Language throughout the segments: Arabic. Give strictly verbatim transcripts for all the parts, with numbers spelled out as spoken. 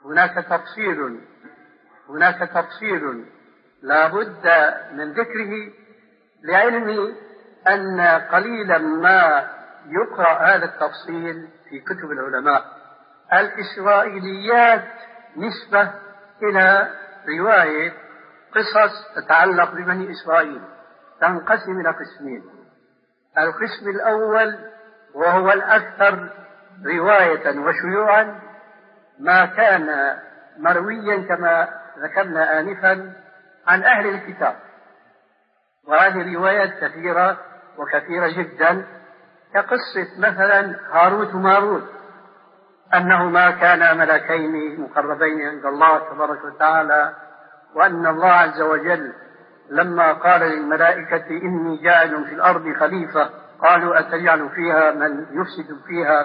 هناك تفصيل هناك تفصيل لا بد من ذكره، لعلمي أن قليلا ما يقرأ هذا التفصيل في كتب العلماء. الإسرائيليات نسبة إلى رواية قصص تتعلق ببني إسرائيل تنقسم إلى قسمين. القسم الأول وهو الأكثر رواية وشيوعا ما كان مرويا كما ذكرنا آنفا عن أهل الكتاب، وهذه روايات كثيرة وكثيرة جدا، كقصة مثلا هاروت وماروت، أنهما كانا ملكين مقربين عند الله تبارك وتعالى، وأن الله عز وجل لما قال للملائكة إني جاعل في الأرض خليفة قالوا أتجعل فيها من يفسد فيها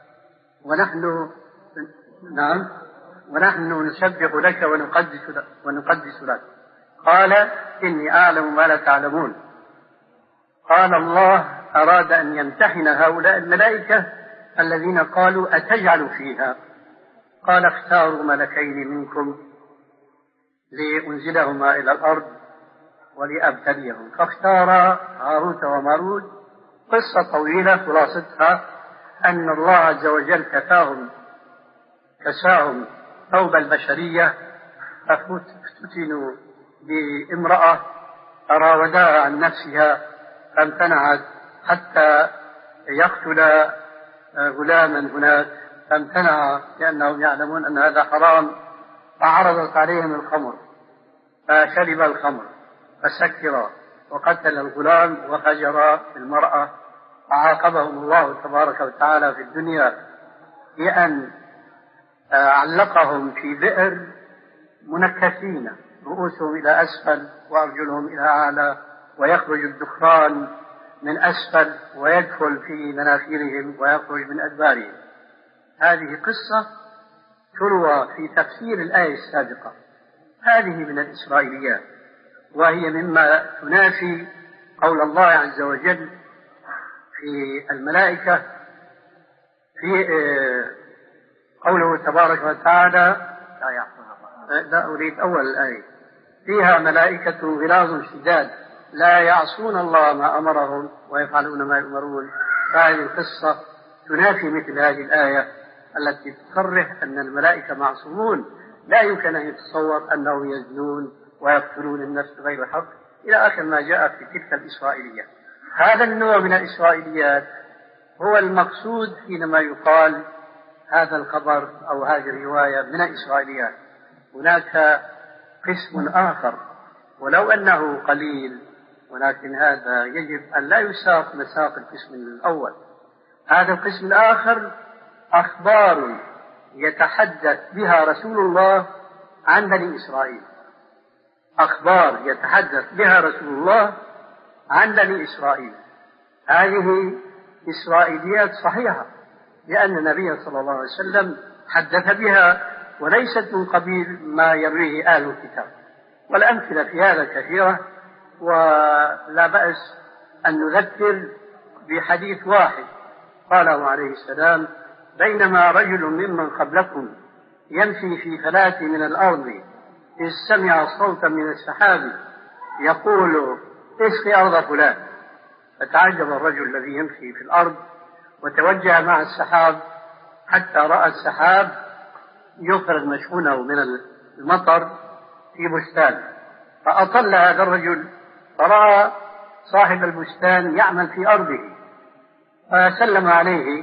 ونحن نعم ونحن نسبح لك ونقدس لك, ونقدس لك قال إني أعلم ما لا تعلمون. قال الله أراد أن يمتحن هؤلاء الملائكة الذين قالوا أتجعل فيها، قال اختاروا ملكين منكم لأنزلهما إلى الأرض ولأبتليهم، فاختار هاروت وماروت. قصة طويلة خلاصتها أن الله عز وجل كفاهم كساهم ثوب البشرية، ففتنوا بامرأة راودها عن نفسها فامتنعت حتى يقتل غلاما هناك، فامتنع لأنهم يعلمون أن هذا حرام، فعرضت عليهم الخمر فشرب الخمر فسكر وقتل الغلام وهجر المرأة، فعاقبهم الله تبارك وتعالى في الدنيا بأن علقهم في بئر منكسين رؤوسهم إلى أسفل وأرجلهم إلى أعلى، ويخرج الدخان من أسفل ويدخل في مناخيرهم ويخرج من أدبارهم. هذه قصة تروى في تفسير الآية السابقة، هذه من الإسرائيليات، وهي مما تنافي قول الله عز وجل في الملائكة في قوله تبارك وتعالى لا أريد أول الآية فيها ملائكة غلاظ شداد لا يعصون الله ما أمرهم ويفعلون ما يؤمرون. هذه القصة تنافي مثل هذه الآية التي تصرح أن الملائكة معصومون، لا يمكن أن يتصور أنهم يزنون ويقتلون النفس بغير حق إلى آخر ما جاء في تلك الإسرائيليات. هذا النوع من الإسرائيليات هو المقصود حينما يقال هذا الخبر أو هذه الرواية من الإسرائيليات. هناك قسم آخر ولو أنه قليل، ولكن هذا يجب أن لا يساق مساق القسم الأول. هذا القسم الآخر أخبار يتحدث بها رسول الله عن بني إسرائيل، أخبار يتحدث بها رسول الله عن بني إسرائيل. هذه إسرائيليات صحيحة لأن النبي صلى الله عليه وسلم حدث بها، وليست من قبيل ما يرويه أهل الكتاب. والأمثلة في هذا كثيرة، ولا بأس أن نذكر بحديث واحد قاله عليه السلام: بينما رجل ممن قبلكم يمشي في فلاة من الأرض إذ سمع صوتا من السحاب يقول اسقي أرض فلان، فتعجب الرجل الذي يمشي في الأرض وتوجه مع السحاب حتى رأى السحاب يخرج مشحونه من المطر في بستان، فأطل هذا الرجل فرأى صاحب البستان يعمل في أرضه فسلم عليه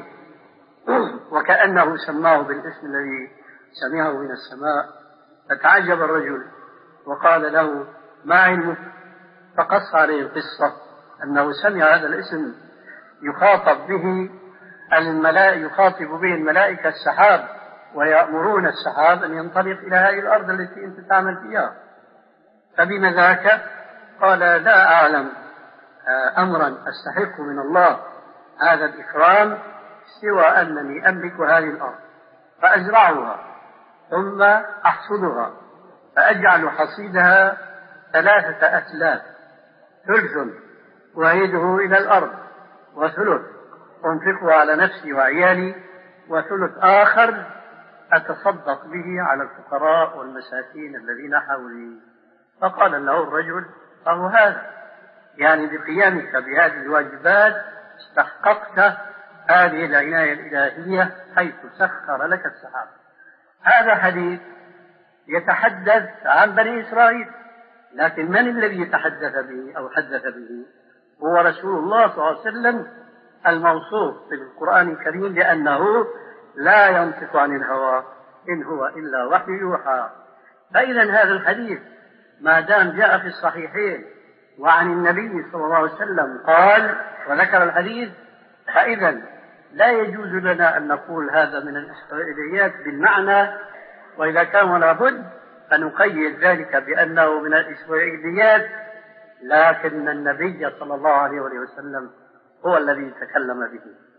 وكأنه سماه بالاسم الذي سمعه من السماء، فتعجب الرجل وقال له: ما علمك؟ فقص عليه القصة أنه سمع هذا الاسم يخاطب به الملائكة، يخاطب به الملائكة السحاب، ويأمرون السحاب أن ينطلق إلى هذه الأرض التي أنت تعمل فيها. فبما ذاك؟ قال: لا أعلم أمرا أستحق من الله هذا الإكرام سوى أنني أملك هذه الأرض فأزرعها ثم أحصدها فأجعل حصيدها ثلاثة أثلاث، ثلث وأعيده إلى الأرض وثلث أنفقه على نفسي وعيالي وثلث آخر أتصدق به على الفقراء والمساكين الذين حولي. فقال له الرجل: أهو هذا، يعني بقيامك بهذه الواجبات استحققت هذه العناية الإلهية حيث سخر لك السحاب. هذا حديث يتحدث عن بني إسرائيل، لكن من الذي يتحدث به أو حدث به؟ هو رسول الله صلى الله عليه وسلم الموصوف في القرآن الكريم بأنه لا ينطق عن الهوى إن هو إلا وحي يوحى. فإذا هذا الحديث ما دام جاء في الصحيحين وعن النبي صلى الله عليه وسلم قال وذكر الحديث، فإذا لا يجوز لنا أن نقول هذا من الإسرائيليات بالمعنى، وإذا كان لابد فنقيد ذلك بأنه من الإسرائيليات، لكن النبي صلى الله عليه وسلم هو الذي تكلم به.